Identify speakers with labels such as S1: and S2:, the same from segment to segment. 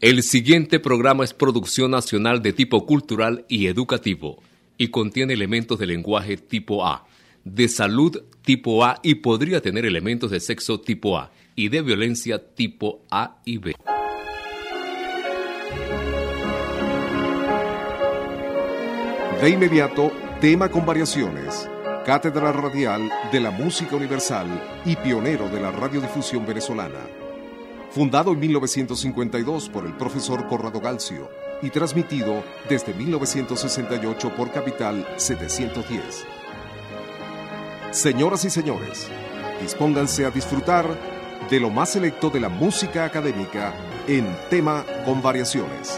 S1: El siguiente programa es producción nacional de tipo cultural y educativo y contiene elementos de lenguaje tipo A, de salud tipo A y podría tener elementos de sexo tipo A y de violencia tipo A y B.
S2: De inmediato, tema con variaciones. Cátedra Radial de la Música Universal y pionero de la radiodifusión venezolana. Fundado en 1952 por el profesor Corrado Galcio y transmitido desde 1968 por Capital 710. Señoras y señores, dispónganse a disfrutar de lo más selecto de la música académica en tema con variaciones.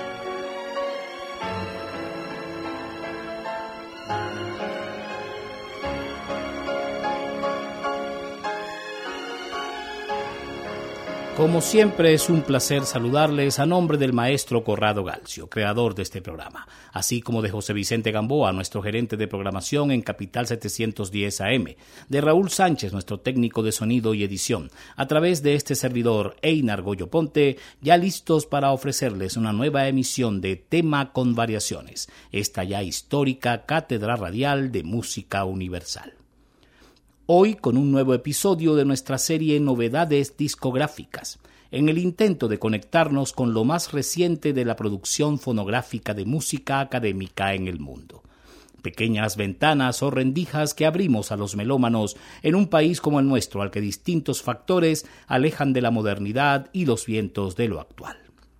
S3: Como siempre, es un placer saludarles a nombre del maestro Corrado Galcio, creador de este programa, así como de José Vicente Gamboa, nuestro gerente de programación en Capital 710 AM, de Raúl Sánchez, nuestro técnico de sonido y edición, a través de este servidor Einar Goyo Ponte, ya listos para ofrecerles una nueva emisión de Tema con Variaciones, esta ya histórica cátedra radial de música universal. Hoy con un nuevo episodio de nuestra serie Novedades Discográficas, en el intento de conectarnos con lo más reciente de la producción fonográfica de música académica en el mundo. Pequeñas ventanas o rendijas que abrimos a los melómanos en un país como el nuestro, al que distintos factores alejan de la modernidad y los vientos de lo actual.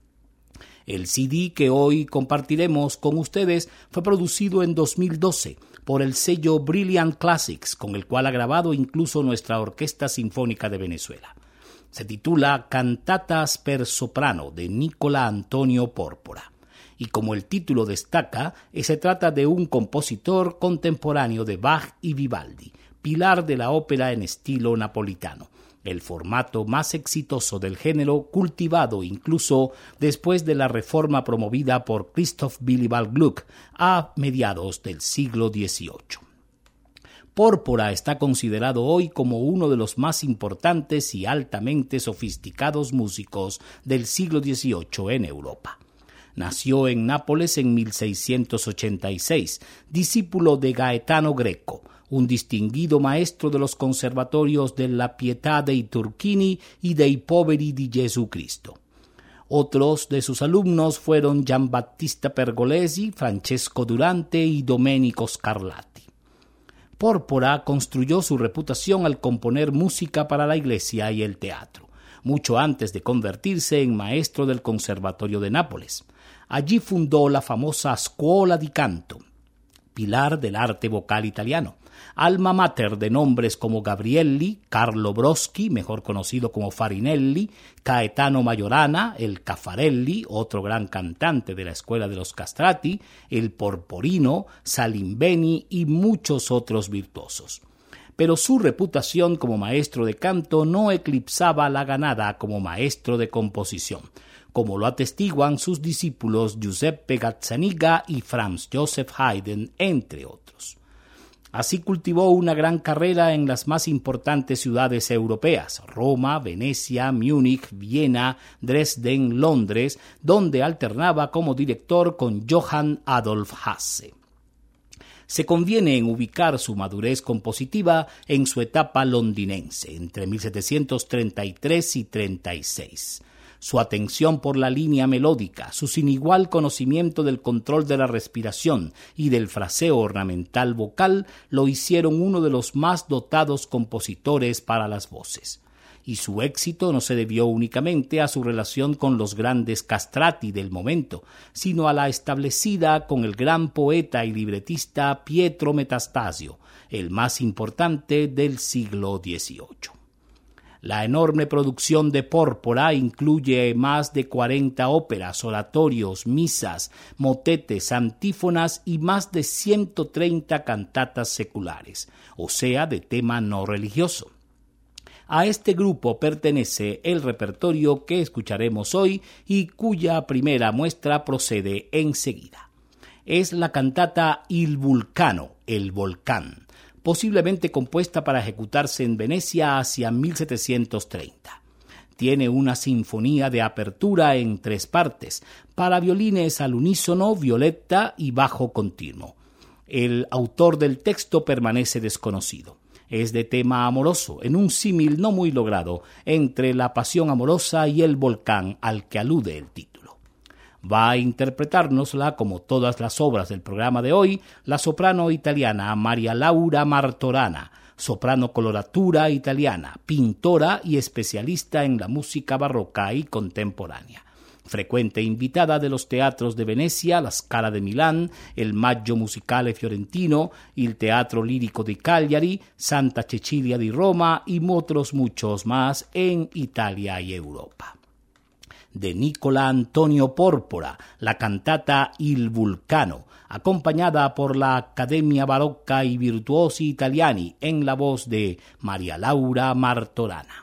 S3: El CD que hoy compartiremos con ustedes fue producido en 2012 por el sello Brilliant Classics, con el cual ha grabado incluso nuestra Orquesta Sinfónica de Venezuela. Se titula Cantatas per soprano de Nicola Antonio Pórpora. Y como el título destaca, se trata de un compositor contemporáneo de Bach y Vivaldi, pilar de la ópera en estilo napolitano, el formato más exitoso del género, cultivado incluso después de la reforma promovida por Christoph Willibald Gluck a mediados del siglo XVIII. Pórpora está considerado hoy como uno de los más importantes y altamente sofisticados músicos del siglo XVIII en Europa. Nació en Nápoles en 1686, discípulo de Gaetano Greco, un distinguido maestro de los conservatorios de La Pietà dei Turchini y dei Poveri di Jesucristo. Otros de sus alumnos fueron Giambattista Pergolesi, Francesco Durante y Domenico Scarlatti. Pórpora construyó su reputación al componer música para la iglesia y el teatro, mucho antes de convertirse en maestro del Conservatorio de Nápoles. Allí fundó la famosa Scuola di Canto, pilar del arte vocal italiano, alma mater de nombres como Gabrielli, Carlo Broschi, mejor conocido como Farinelli, Gaetano Majorana, el Caffarelli, otro gran cantante de la escuela de los Castrati, el Porporino, Salimbeni y muchos otros virtuosos. Pero su reputación como maestro de canto no eclipsaba la ganada como maestro de composición, como lo atestiguan sus discípulos Giuseppe Gazzaniga y Franz Joseph Haydn, entre otros. Así cultivó una gran carrera en las más importantes ciudades europeas, Roma, Venecia, Múnich, Viena, Dresden, Londres, donde alternaba como director con Johann Adolf Hasse. Se conviene en ubicar su madurez compositiva en su etapa londinense, entre 1733 y 36. Su atención por la línea melódica, su sin igual conocimiento del control de la respiración y del fraseo ornamental vocal lo hicieron uno de los más dotados compositores para las voces. Y su éxito no se debió únicamente a su relación con los grandes castrati del momento, sino a la establecida con el gran poeta y libretista Pietro Metastasio, el más importante del siglo XVIII. La enorme producción de Pórpora incluye más de 40 óperas, oratorios, misas, motetes, antífonas y más de 130 cantatas seculares, o sea, de tema no religioso. A este grupo pertenece el repertorio que escucharemos hoy y cuya primera muestra procede enseguida. Es la cantata Il Vulcano, el volcán, posiblemente compuesta para ejecutarse en Venecia hacia 1730. Tiene una sinfonía de apertura en 3 partes, para violines al unísono, violetta y bajo continuo. El autor del texto permanece desconocido. Es de tema amoroso, en un símil no muy logrado entre la pasión amorosa y el volcán al que alude el título. Va a interpretárnosla, como todas las obras del programa de hoy, la soprano italiana Maria Laura Martorana, soprano coloratura italiana, pintora y especialista en la música barroca y contemporánea. Frecuente invitada de los teatros de Venecia, la Scala de Milán, el Maggio Musicale fiorentino, il Teatro Lirico di Cagliari, Santa Cecilia di Roma y otros muchos más en Italia y Europa. De Nicola Antonio Pórpora, la cantata Il Vulcano, acompañada por la Accademia Barocca y Virtuosi Italiani en la voz de Maria Laura Martorana.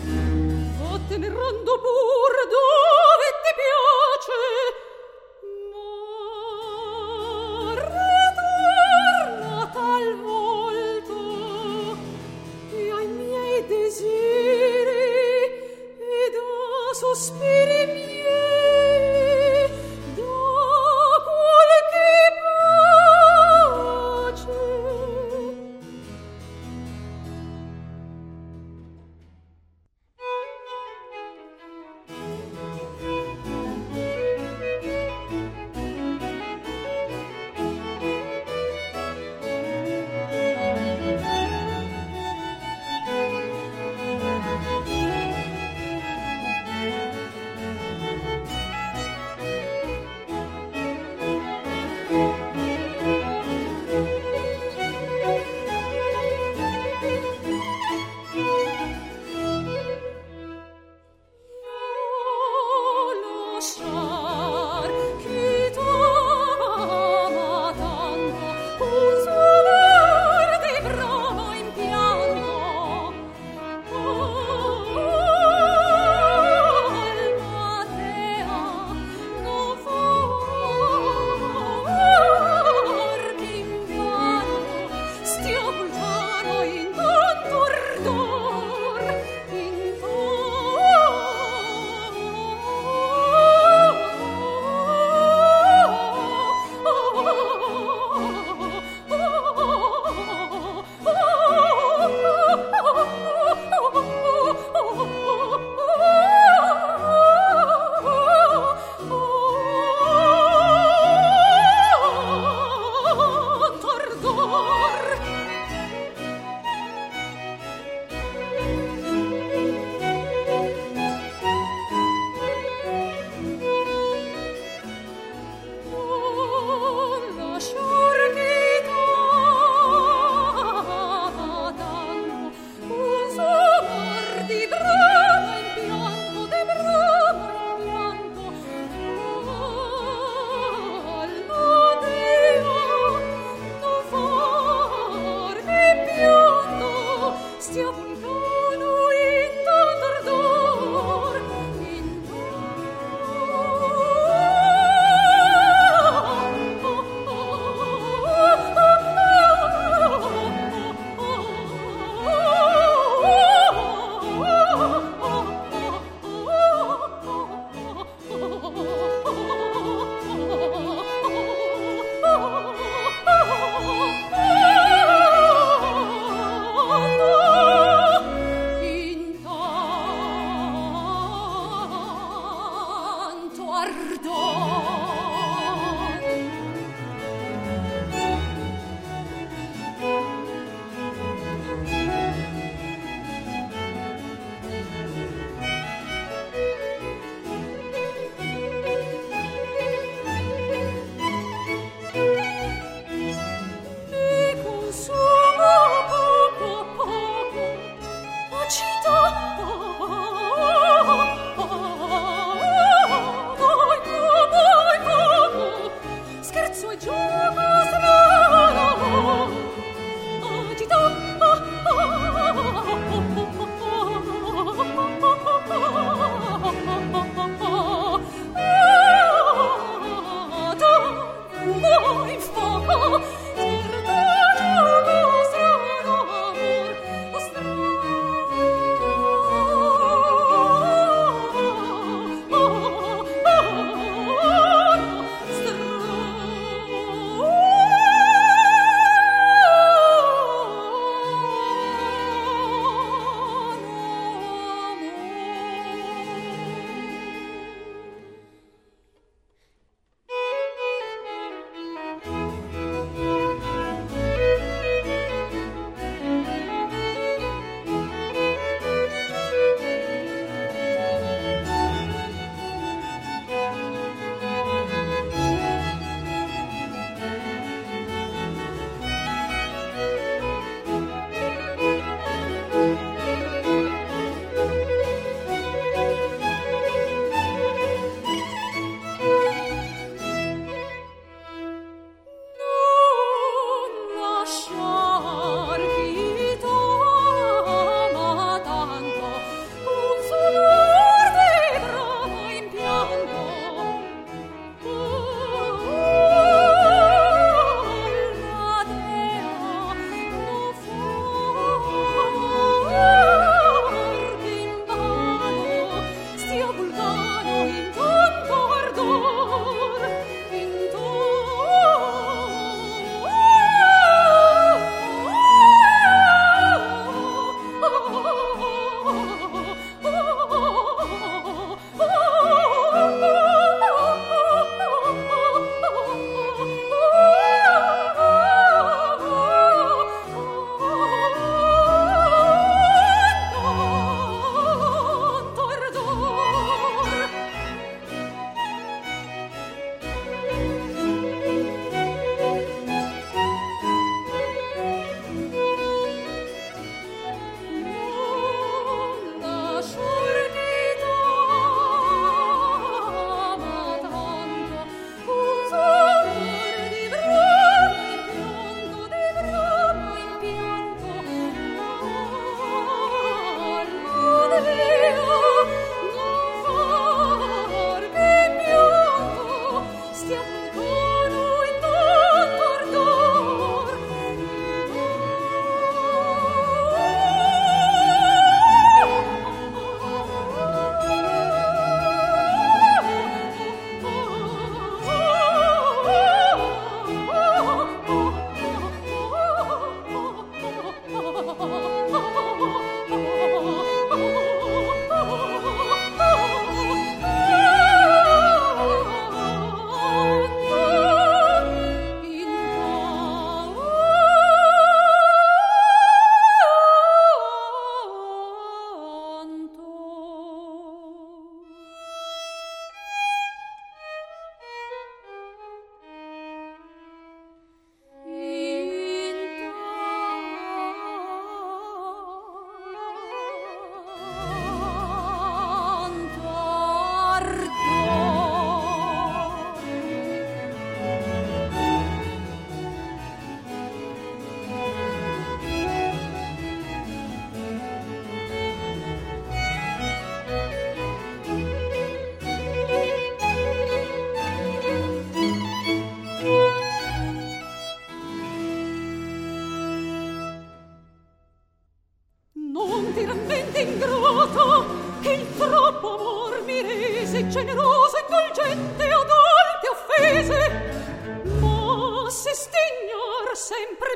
S4: Pur dove ti piace,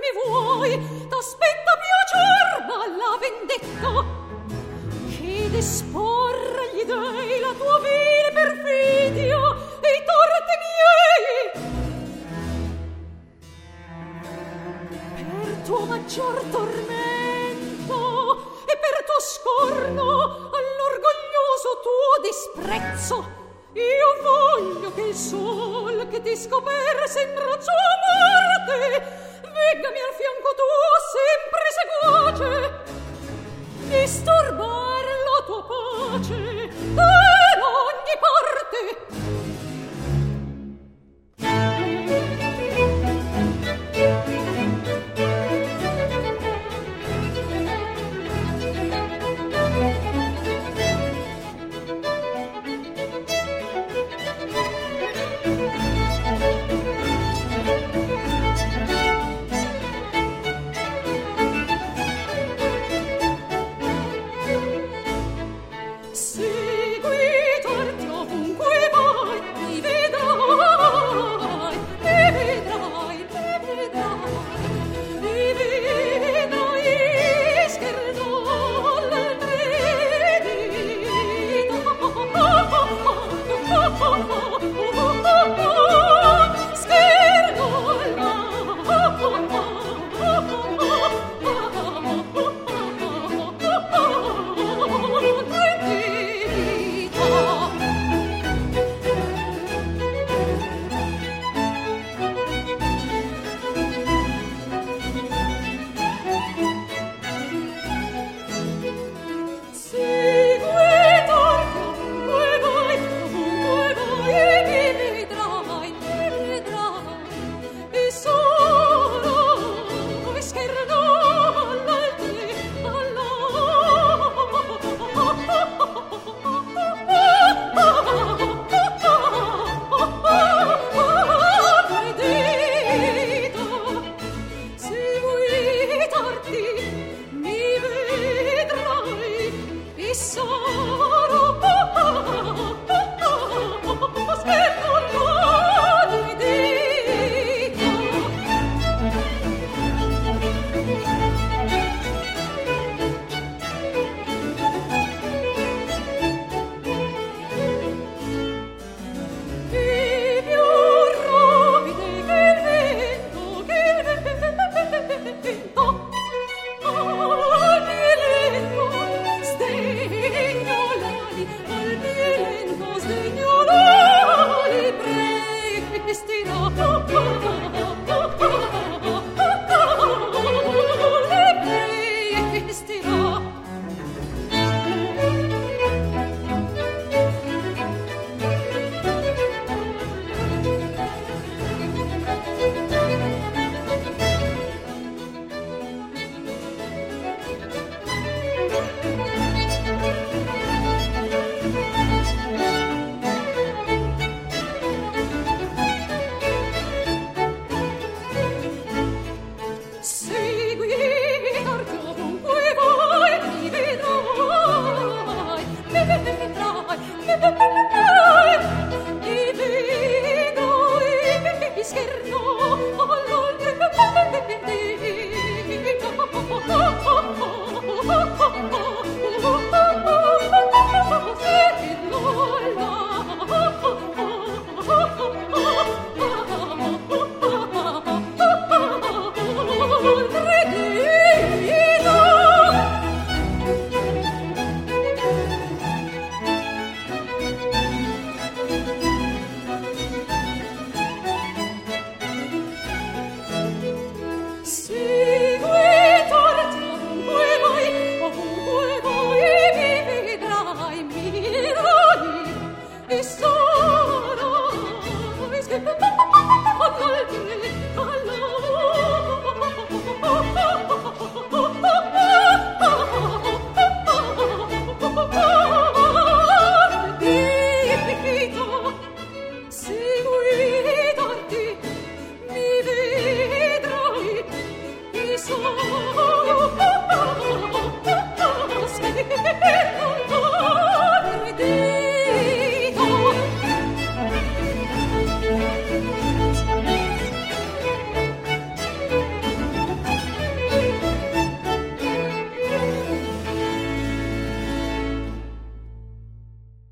S4: vuoi, t'aspetta piacer, ma la vendetta che disporre gli dei la tua vile perfidia e i torti miei. Per tuo maggior tormento e per tuo scorno all'orgoglioso tuo disprezzo, io voglio che il sol che ti scoperse in braccio a morte veggami al fianco tuo sempre seguace, disturbar la tua pace in ogni parte.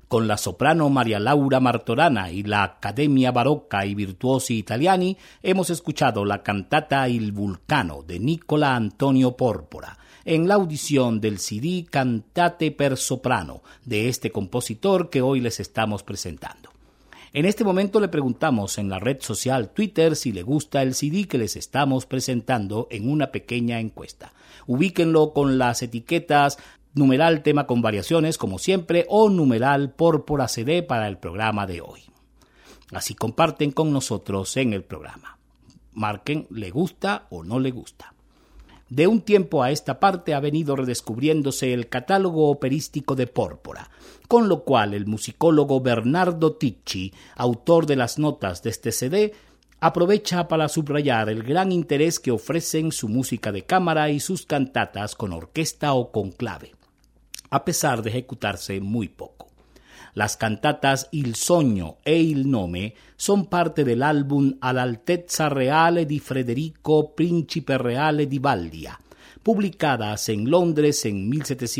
S3: Con la soprano Maria Laura Martorana y la Accademia Barocca i Virtuosi Italiani hemos escuchado la cantata Il Vulcano de Nicola Antonio Pórpora, en la audición del CD Cantate per soprano de este compositor que hoy les estamos presentando. En este momento le preguntamos en la red social Twitter si le gusta el CD que les estamos presentando en una pequeña encuesta. Ubíquenlo con las etiquetas numeral tema con variaciones, como siempre, o numeral Pórpora CD para el programa de hoy. Así comparten con nosotros en el programa. Marquen le gusta o no le gusta. De un tiempo a esta parte ha venido redescubriéndose el catálogo operístico de Pórpora, con lo cual el musicólogo Bernardo Ticci, autor de las notas de este CD, aprovecha para subrayar el gran interés que ofrecen su música de cámara y sus cantatas con orquesta o con clave, a pesar de ejecutarse muy poco. Las cantatas Il Sogno e Il Nome son parte del álbum All'altezza reale di Federico Principe Reale di Valdia, publicadas en Londres en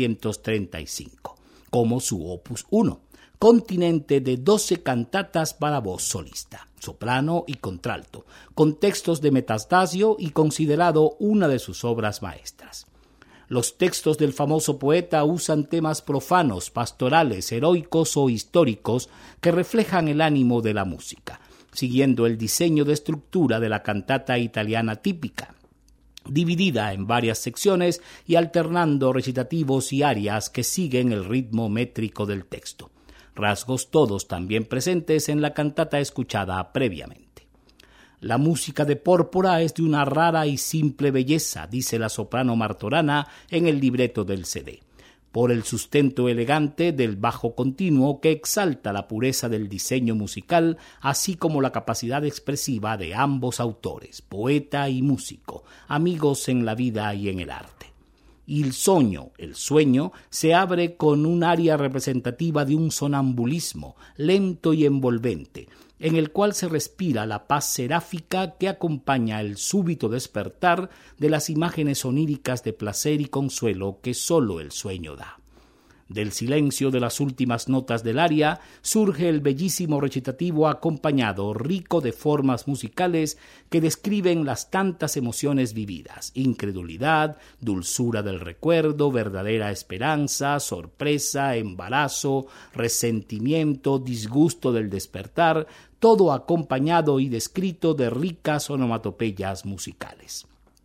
S3: 1735, como su opus 1, continente de 12 cantatas para voz solista, soprano y contralto, con textos de Metastasio y considerado una de sus obras maestras. Los textos del famoso poeta usan temas profanos, pastorales, heroicos o históricos que reflejan el ánimo de la música, siguiendo el diseño de estructura de la cantata italiana típica, dividida en varias secciones y alternando recitativos y arias que siguen el ritmo métrico del texto, rasgos todos también presentes en la cantata escuchada previamente. La música de Pórpora es de una rara y simple belleza, dice la soprano Martorana en el libreto del CD, por el sustento elegante del bajo continuo que exalta la pureza del diseño musical, así como la capacidad expresiva de ambos autores, poeta y músico, amigos en la vida y en el arte. Il Sogno, el sueño, se abre con un aria representativa de un sonambulismo lento y envolvente, en el cual se respira la paz seráfica que acompaña el súbito despertar de las imágenes oníricas de placer y consuelo que sólo el sueño da. Del silencio de las últimas notas del aria surge el bellísimo recitativo acompañado, rico de formas musicales que describen las tantas emociones vividas: incredulidad, dulzura del recuerdo, verdadera esperanza, sorpresa, embarazo, resentimiento, disgusto del despertar, todo acompañado y descrito de ricas onomatopeyas musicales.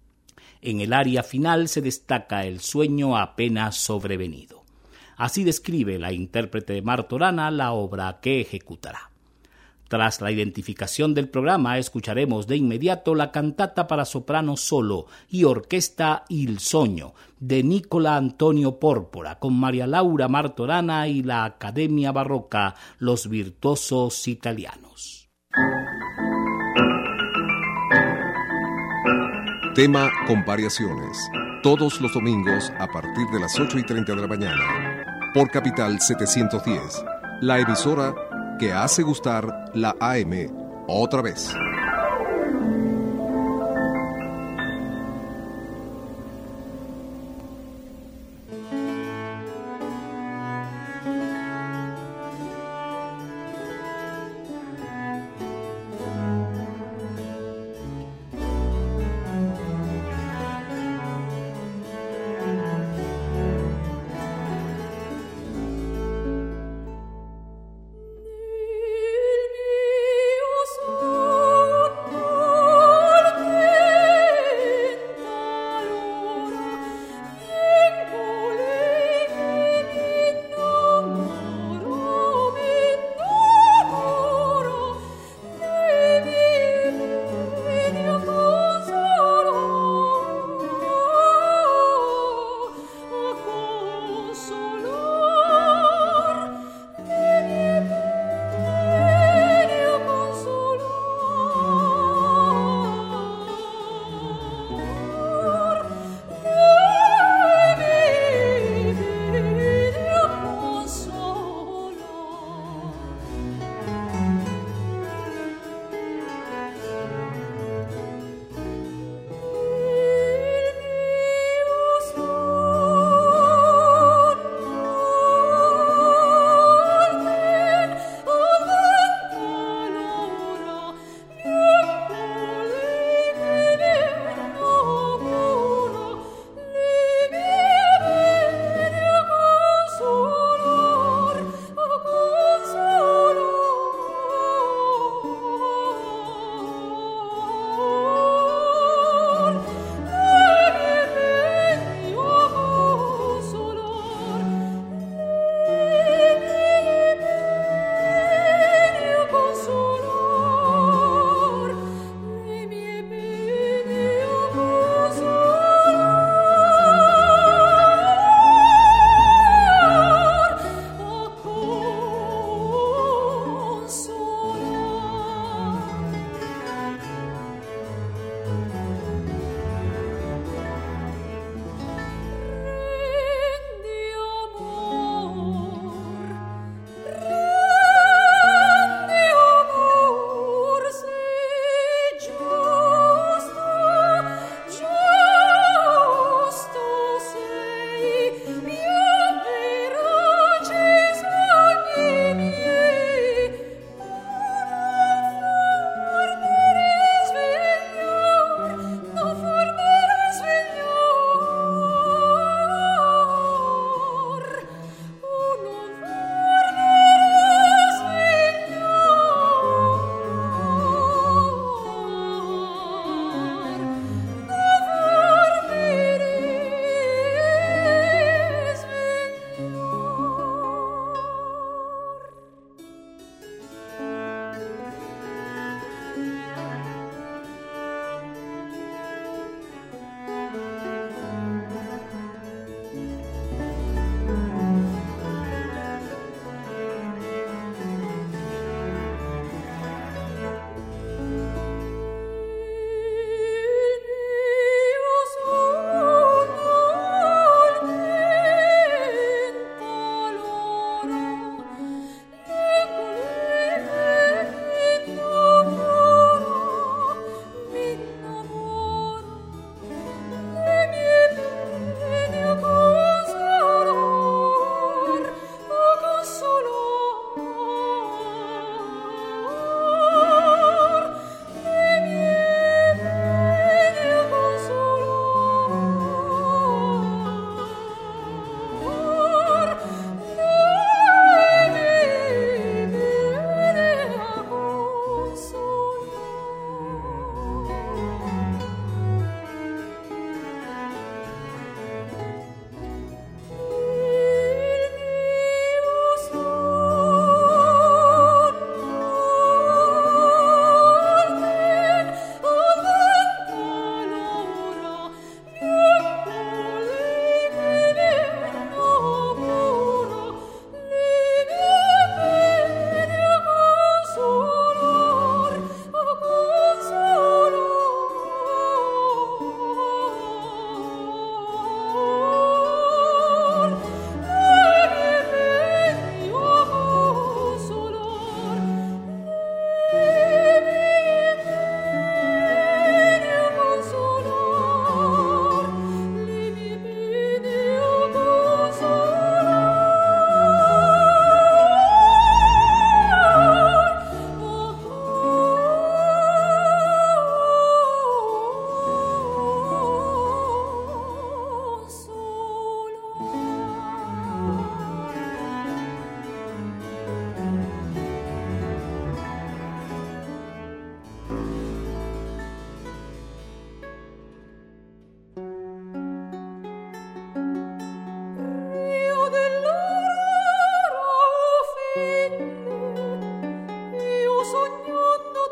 S3: En el aria final se destaca el sueño apenas sobrevenido. Así describe la intérprete Martorana la obra que ejecutará. Tras la identificación del programa, escucharemos de inmediato la cantata para soprano solo y orquesta Il Sogno, de Nicola Antonio Pórpora, con Maria Laura Martorana y la Accademia Barocca, los virtuosos italianos.
S2: Tema con variaciones. Todos los domingos a partir de las 8:30 de la mañana. Por Capital 710, la emisora que hace gustar la AM otra vez.
S4: Nel mio sogno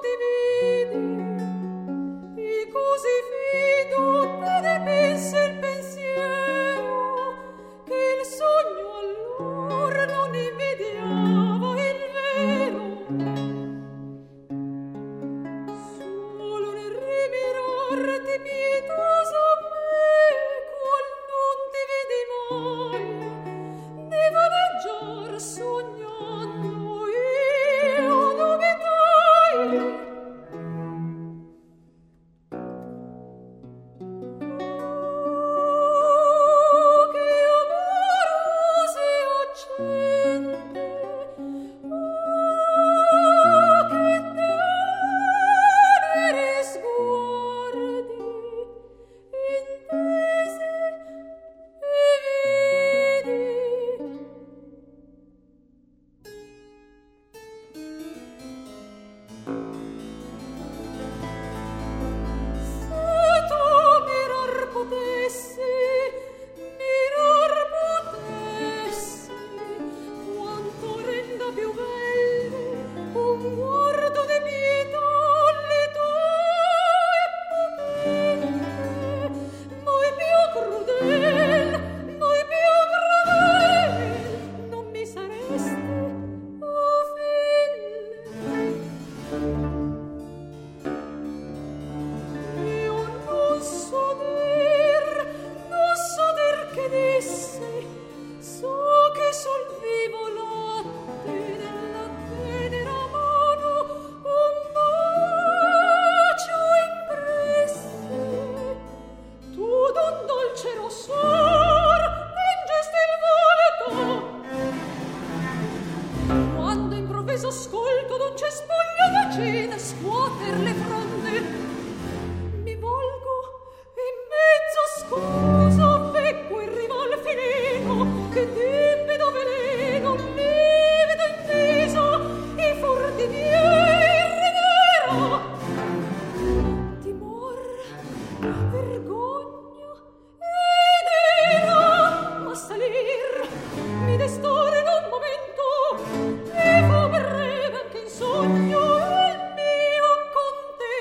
S4: Sogno il mio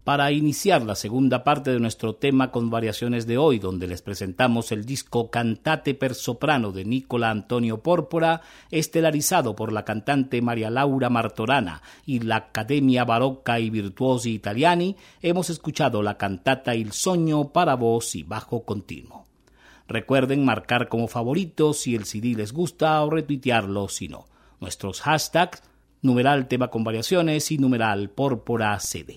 S3: para iniciar la segunda parte de nuestro tema con variaciones de hoy, donde les presentamos el disco Cantate per soprano de Nicola Antonio Pórpora, estelarizado por la cantante Maria Laura Martorana y la Accademia Barocca i Virtuosi Italiani, hemos escuchado la cantata Il Sogno para voz y bajo continuo. Recuerden marcar como favoritos si el CD les gusta o retuitearlo si no. Nuestros hashtags, numeral tema con variaciones y numeral Pórpora CD.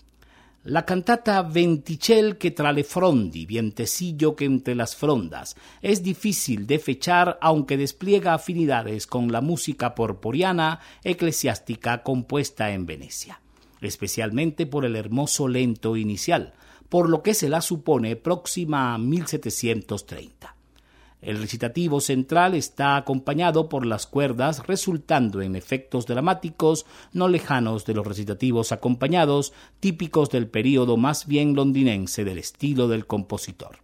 S3: La cantata Venticel che tra le frondi, vientecillo que entre las frondas, es difícil de fechar aunque despliega afinidades con la música porporiana eclesiástica compuesta en Venecia, especialmente por el hermoso lento inicial, por lo que se la supone próxima a 1730. El recitativo central está acompañado por las cuerdas, resultando en efectos dramáticos no lejanos de los recitativos acompañados, típicos del período más bien londinense del estilo del compositor.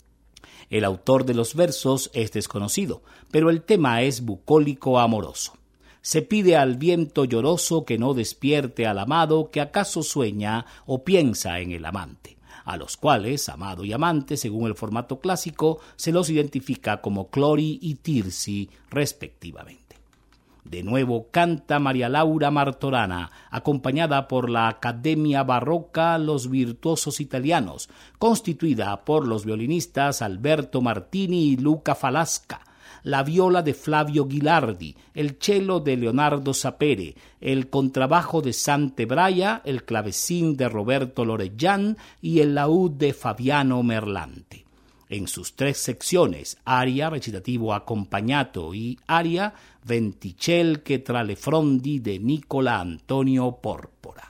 S3: El autor de los versos es desconocido, pero el tema es bucólico amoroso. Se pide al viento lloroso que no despierte al amado que acaso sueña o piensa en el amante, a los cuales, amado y amante, según el formato clásico, se los identifica como Clori y Tirsi, respectivamente. De nuevo canta Maria Laura Martorana, acompañada por la Accademia Barocca Los Virtuosos Italianos, constituida por los violinistas Alberto Martini y Luca Falasca, la viola de Flavio Ghilardi, el cello de Leonardo Sapere, el contrabajo de Sante Braia, el clavecín de Roberto Loreggian y el laúd de Fabiano Merlante. En sus tres secciones, aria, recitativo accompagnato y aria, Venticel che tra le frondi de Nicola Antonio Pórpora.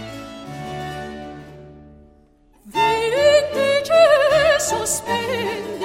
S4: Sospendo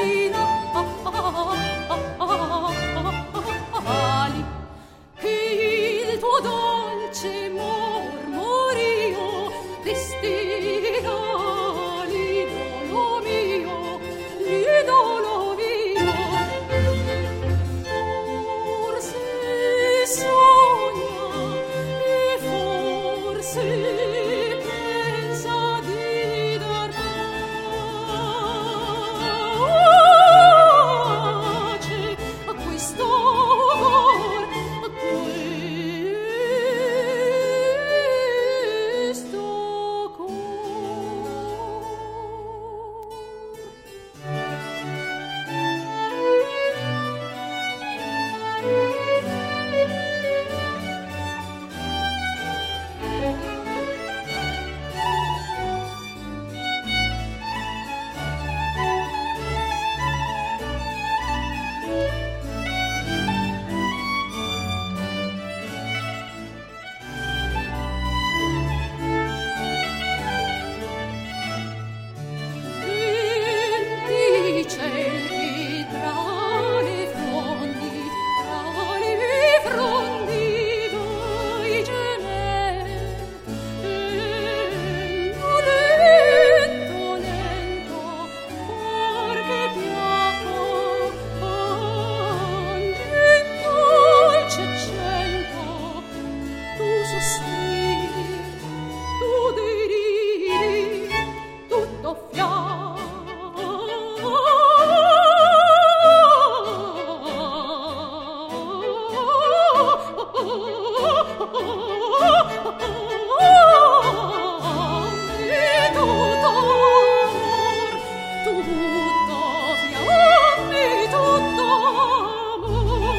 S4: fiammi, tutto amor.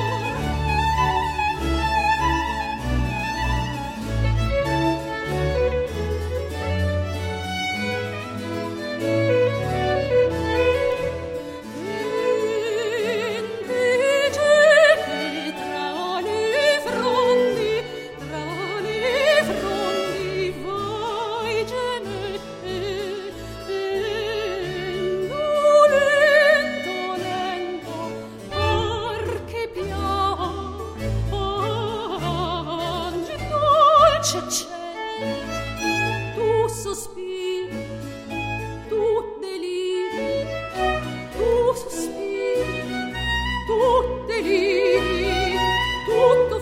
S4: Tu sospiri, tu deliri, tu sospiri, tu deliri, tutto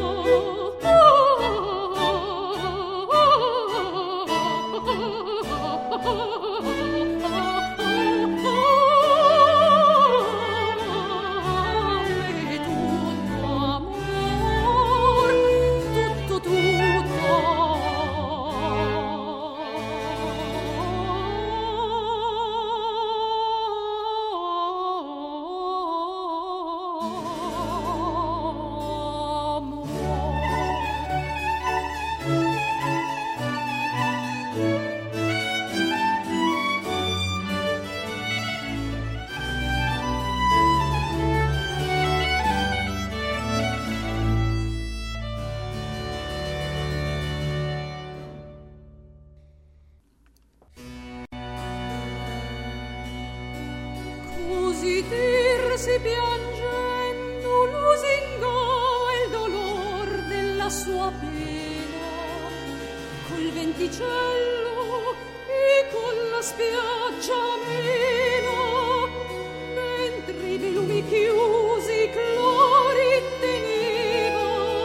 S4: così dirsi piangendo lusingava il dolor della sua pena col venticello e con la spiaggia amena, mentre i lumi chiusi clori teneva,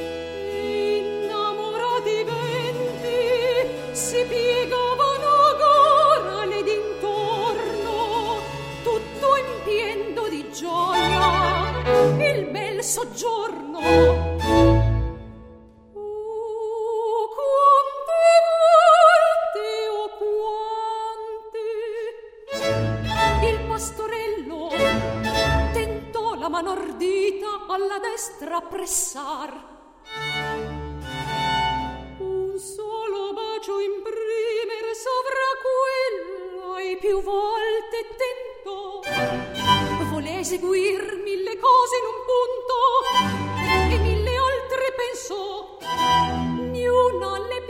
S4: innamorati venti si piegavano agora le dintorno, tutto empiendo di gioia il bel soggiorno. Mano ardita alla destra pressar, un solo bacio imprimere sovra quello e più volte tentò, volé eseguir 1000 cose in un punto e 1000 altre pensò, niuna le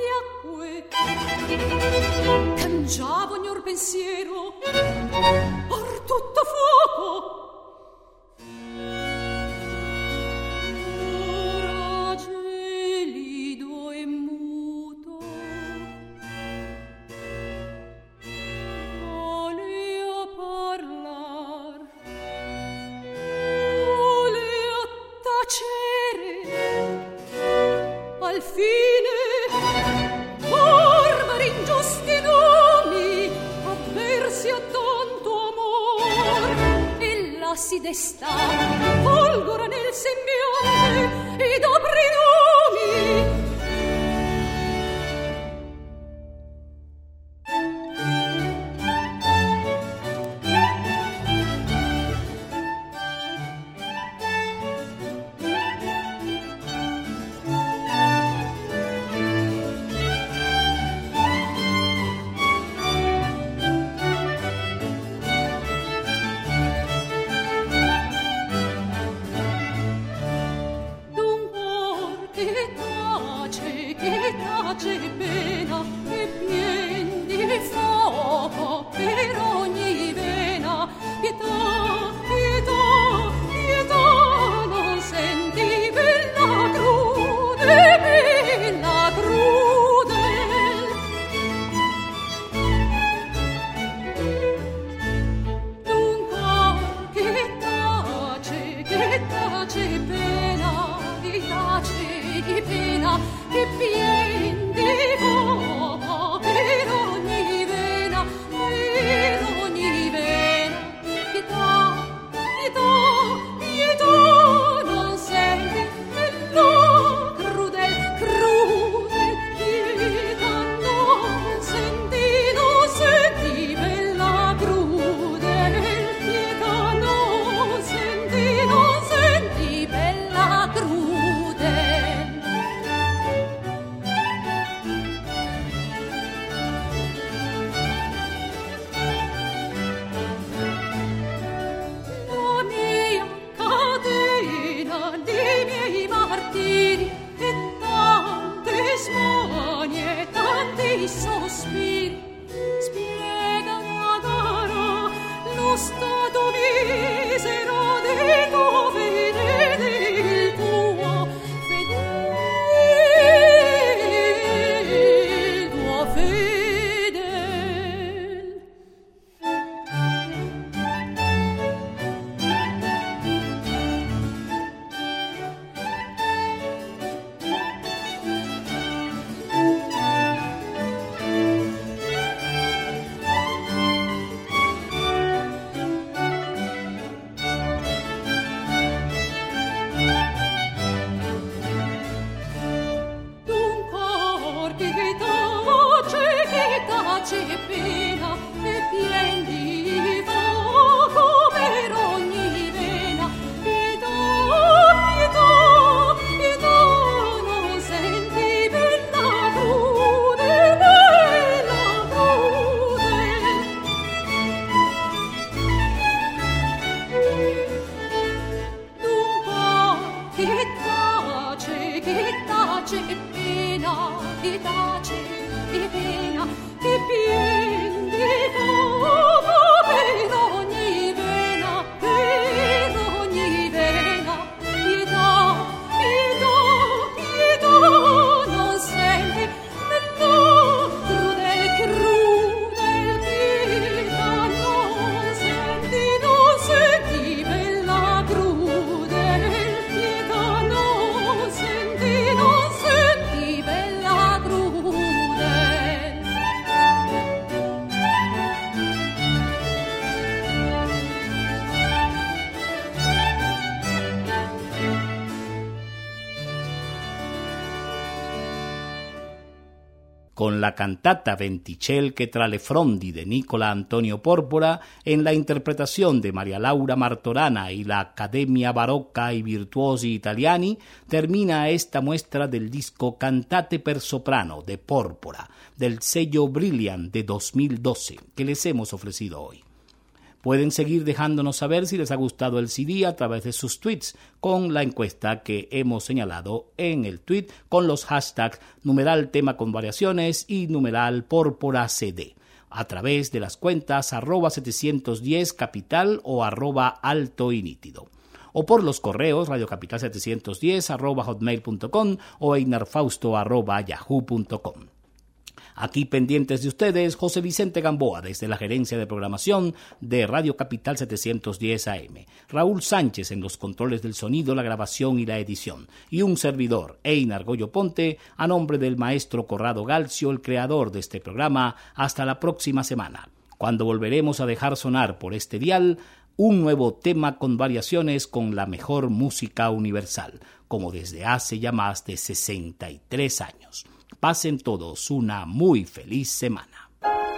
S4: piacque, cangiava ogni or pensiero, or tutto fuoco. Al fine barbari ingiusti nomi avversi a tanto amor, ella si desta folgora nel sembiante ed apri nomi. Che stato misero di tuo fedele il tuo
S3: con la cantata Venticelche tra le frondi de Nicola Antonio Pórpora en la interpretación de María Laura Martorana y la Accademia Barocca y Virtuosi Italiani, termina esta muestra del disco Cantate per soprano de Pórpora, del sello Brilliant de 2012, que les hemos ofrecido hoy. Pueden seguir dejándonos saber si les ha gustado el CD a través de sus tweets con la encuesta que hemos señalado en el tweet con los hashtags #tema con variaciones y #Pórpora CD a través de las cuentas @710 capital o @alto y nítido, o por los correos radiocapital710 @hotmail.com o einarfausto @yahoo.com. Aquí pendientes de ustedes, José Vicente Gamboa, desde la gerencia de programación de Radio Capital 710 AM, Raúl Sánchez en los controles del sonido, la grabación y la edición, y un servidor, Einar Goyo Ponte, a nombre del maestro Corrado Galcio, el creador de este programa. Hasta la próxima semana, cuando volveremos a dejar sonar por este dial un nuevo tema con variaciones con la mejor música universal, como desde hace ya más de 63 años. Pasen todos una muy feliz semana.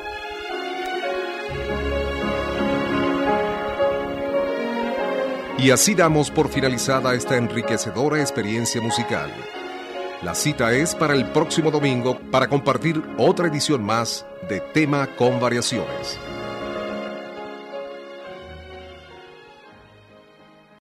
S2: Y así damos por finalizada esta enriquecedora experiencia musical. La cita es para el próximo domingo para compartir otra edición más de Tema con Variaciones.